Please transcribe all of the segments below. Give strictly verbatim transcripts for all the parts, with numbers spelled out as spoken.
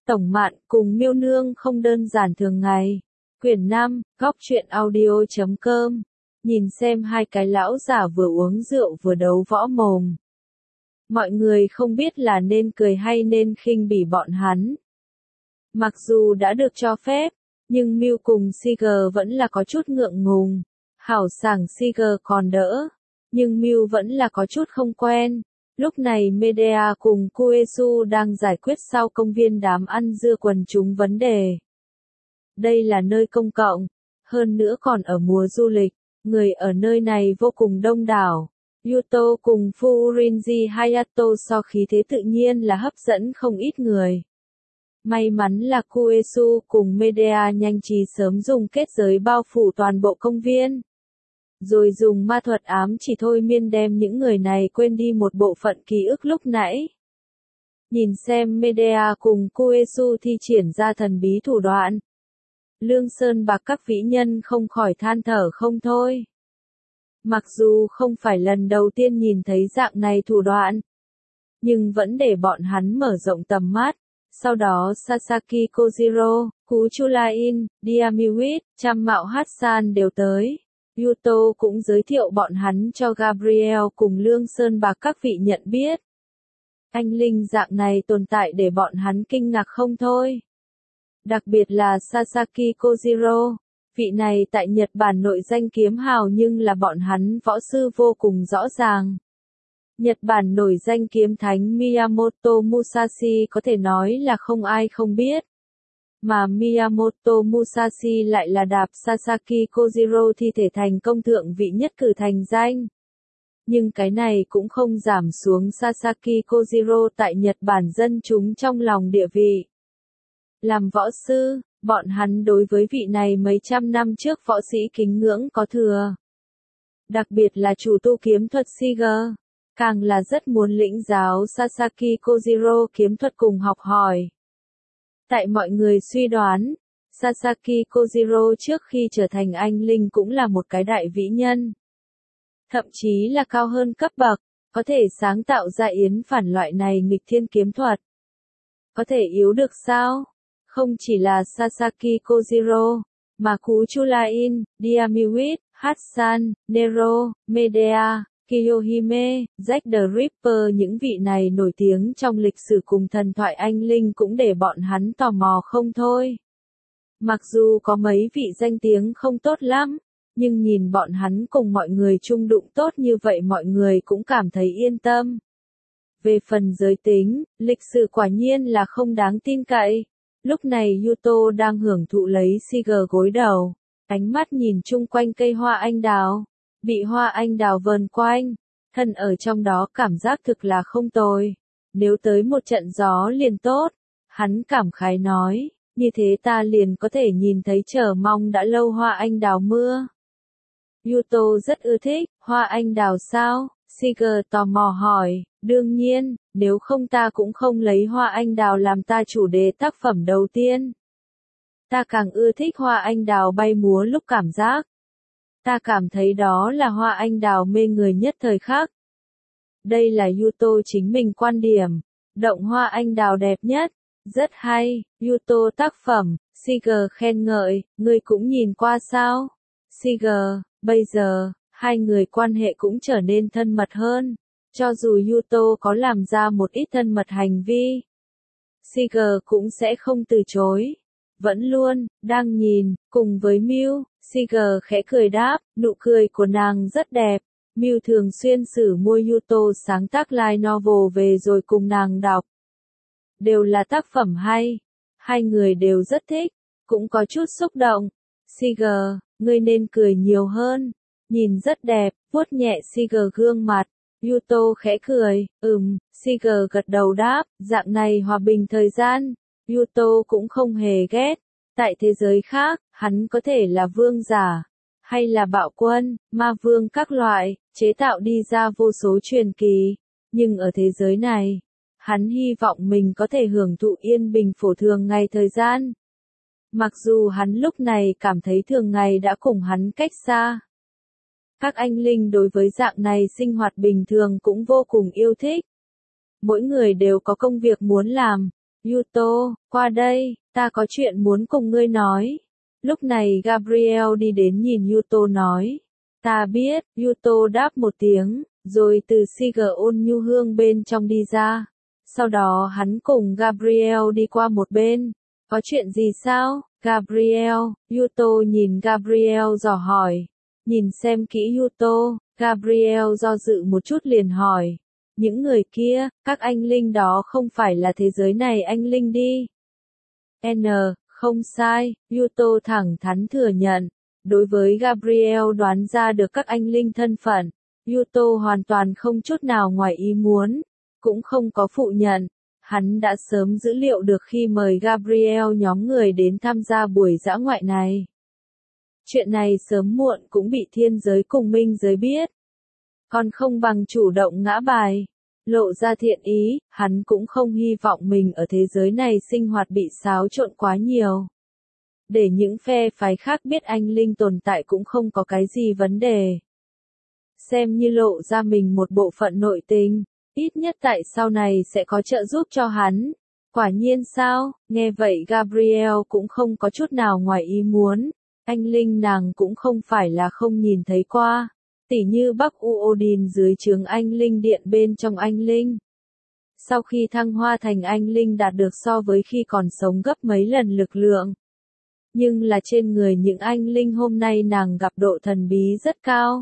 Tổng Mạn cùng Miêu Nương không đơn giản thường ngày. Quyển năm, góc truyện audio chấm com. Nhìn xem hai cái lão giả vừa uống rượu vừa đấu võ mồm. Mọi người không biết là nên cười hay nên khinh bỉ bọn hắn. Mặc dù đã được cho phép, nhưng Miu cùng Siger vẫn là có chút ngượng ngùng. Hảo sảng Siger còn đỡ, nhưng Miu vẫn là có chút không quen. Lúc này Medea cùng Kuesu đang giải quyết sau công viên đám ăn dưa quần chúng vấn đề. Đây là nơi công cộng, hơn nữa còn ở mùa du lịch, người ở nơi này vô cùng đông đảo. Yuto cùng Furinji Hayato so khí thế tự nhiên là hấp dẫn không ít người. May mắn là Kuesu cùng Medea nhanh trí sớm dùng kết giới bao phủ toàn bộ công viên. Rồi dùng ma thuật ám chỉ thôi miên đem những người này quên đi một bộ phận ký ức lúc nãy. Nhìn xem Medea cùng Kuesu thi triển ra thần bí thủ đoạn. Lương Sơn Bạc các vĩ nhân không khỏi than thở không thôi. Mặc dù không phải lần đầu tiên nhìn thấy dạng này thủ đoạn, nhưng vẫn để bọn hắn mở rộng tầm mắt. Sau đó Sasaki Kojiro, Cú Chulain, Diamiwit, Trăm Mạo Hassan đều tới. Yuto cũng giới thiệu bọn hắn cho Gabriel cùng Lương Sơn Bạc các vị nhận biết. Anh linh dạng này tồn tại để bọn hắn kinh ngạc không thôi. Đặc biệt là Sasaki Kojiro, vị này tại Nhật Bản nội danh kiếm hào nhưng là bọn hắn võ sư vô cùng rõ ràng. Nhật Bản nổi danh kiếm thánh Miyamoto Musashi có thể nói là không ai không biết. Mà Miyamoto Musashi lại là đạp Sasaki Kojiro thi thể thành công thượng vị nhất cử thành danh. Nhưng cái này cũng không giảm xuống Sasaki Kojiro tại Nhật Bản dân chúng trong lòng địa vị. Làm võ sư, bọn hắn đối với vị này mấy trăm năm trước võ sĩ kính ngưỡng có thừa. Đặc biệt là chủ tu kiếm thuật Siger, càng là rất muốn lĩnh giáo Sasaki Kojiro kiếm thuật cùng học hỏi. Tại mọi người suy đoán, Sasaki Kojiro trước khi trở thành anh linh cũng là một cái đại vĩ nhân. Thậm chí là cao hơn cấp bậc, có thể sáng tạo ra yến phản loại này nghịch thiên kiếm thuật. Có thể yếu được sao? Không chỉ là Sasaki Kojiro, mà Cú Chulain, Diamiwit, Hassan, Nero, Medea, Kiyohime, Jack the Ripper, những vị này nổi tiếng trong lịch sử cùng thần thoại anh linh cũng để bọn hắn tò mò không thôi. Mặc dù có mấy vị danh tiếng không tốt lắm, nhưng nhìn bọn hắn cùng mọi người chung đụng tốt như vậy mọi người cũng cảm thấy yên tâm. Về phần giới tính, lịch sử quả nhiên là không đáng tin cậy. Lúc này Yuto đang hưởng thụ lấy Siger gối đầu, ánh mắt nhìn chung quanh cây hoa anh đào. Bị hoa anh đào vờn quanh, thân ở trong đó cảm giác thực là không tồi. Nếu tới một trận gió liền tốt, hắn cảm khái nói, như thế ta liền có thể nhìn thấy chờ mong đã lâu hoa anh đào mưa. Yuto rất ưa thích, hoa anh đào sao? Siger tò mò hỏi, đương nhiên, nếu không ta cũng không lấy hoa anh đào làm ta chủ đề tác phẩm đầu tiên. Ta càng ưa thích hoa anh đào bay múa lúc cảm giác. Ta cảm thấy đó là hoa anh đào mê người nhất thời khắc. Đây là Yuto chính mình quan điểm. Động hoa anh đào đẹp nhất. Rất hay, Yuto tác phẩm, Siger khen ngợi, ngươi cũng nhìn qua sao? Siger, bây giờ, hai người quan hệ cũng trở nên thân mật hơn. Cho dù Yuto có làm ra một ít thân mật hành vi, Siger cũng sẽ không từ chối. Vẫn luôn, đang nhìn, cùng với Miu, Siger khẽ cười đáp, nụ cười của nàng rất đẹp. Miu thường xuyên sử mua Yuto sáng tác light novel về rồi cùng nàng đọc. Đều là tác phẩm hay. Hai người đều rất thích, cũng có chút xúc động. Siger, ngươi nên cười nhiều hơn. Nhìn rất đẹp, vuốt nhẹ Siger gương mặt. Yuto khẽ cười, ừm, Siger gật đầu đáp, dạng này hòa bình thời gian. Yuto cũng không hề ghét. Tại thế giới khác, hắn có thể là vương giả, hay là bạo quân, ma vương các loại, chế tạo đi ra vô số truyền kỳ. Nhưng ở thế giới này, hắn hy vọng mình có thể hưởng thụ yên bình phổ thường ngày thời gian. Mặc dù hắn lúc này cảm thấy thường ngày đã cùng hắn cách xa. Các anh linh đối với dạng này sinh hoạt bình thường cũng vô cùng yêu thích. Mỗi người đều có công việc muốn làm. Yuto, qua đây, ta có chuyện muốn cùng ngươi nói. Lúc này Gabriel đi đến nhìn Yuto nói. Ta biết, Yuto đáp một tiếng, rồi từ Siger ôn nhu hương bên trong đi ra. Sau đó hắn cùng Gabriel đi qua một bên. Có chuyện gì sao, Gabriel? Yuto nhìn Gabriel dò hỏi. Nhìn xem kỹ Yuto, Gabriel do dự một chút liền hỏi. Những người kia, các anh linh đó không phải là thế giới này anh linh đi. N, không sai, Yuto thẳng thắn thừa nhận. Đối với Gabriel đoán ra được các anh linh thân phận, Yuto hoàn toàn không chút nào ngoài ý muốn, cũng không có phụ nhận. Hắn đã sớm dữ liệu được khi mời Gabriel nhóm người đến tham gia buổi dã ngoại này. Chuyện này sớm muộn cũng bị thiên giới cùng minh giới biết. Còn không bằng chủ động ngã bài, lộ ra thiện ý, hắn cũng không hy vọng mình ở thế giới này sinh hoạt bị xáo trộn quá nhiều. Để những phe phái khác biết anh linh tồn tại cũng không có cái gì vấn đề. Xem như lộ ra mình một bộ phận nội tình, ít nhất tại sau này sẽ có trợ giúp cho hắn. Quả nhiên sao, nghe vậy Gabriel cũng không có chút nào ngoài ý muốn. Anh linh nàng cũng không phải là không nhìn thấy qua. Tỉ như Bắc U Odin dưới trướng anh linh điện bên trong anh linh. Sau khi thăng hoa thành anh linh đạt được so với khi còn sống gấp mấy lần lực lượng. Nhưng là trên người những anh linh hôm nay nàng gặp độ thần bí rất cao.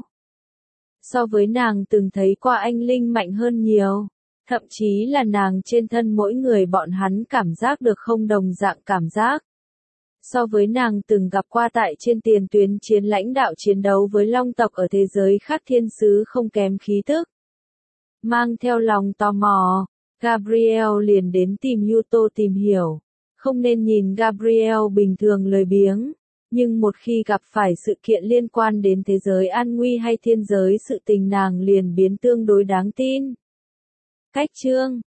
So với nàng từng thấy qua anh linh mạnh hơn nhiều. Thậm chí là nàng trên thân mỗi người bọn hắn cảm giác được không đồng dạng cảm giác. So với nàng từng gặp qua tại trên tiền tuyến chiến lãnh đạo chiến đấu với long tộc ở thế giới khác thiên sứ không kém khí tức. Mang theo lòng tò mò, Gabriel liền đến tìm Yuto tìm hiểu. Không nên nhìn Gabriel bình thường lười biếng, nhưng một khi gặp phải sự kiện liên quan đến thế giới an nguy hay thiên giới sự tình nàng liền biến tương đối đáng tin. Cách chương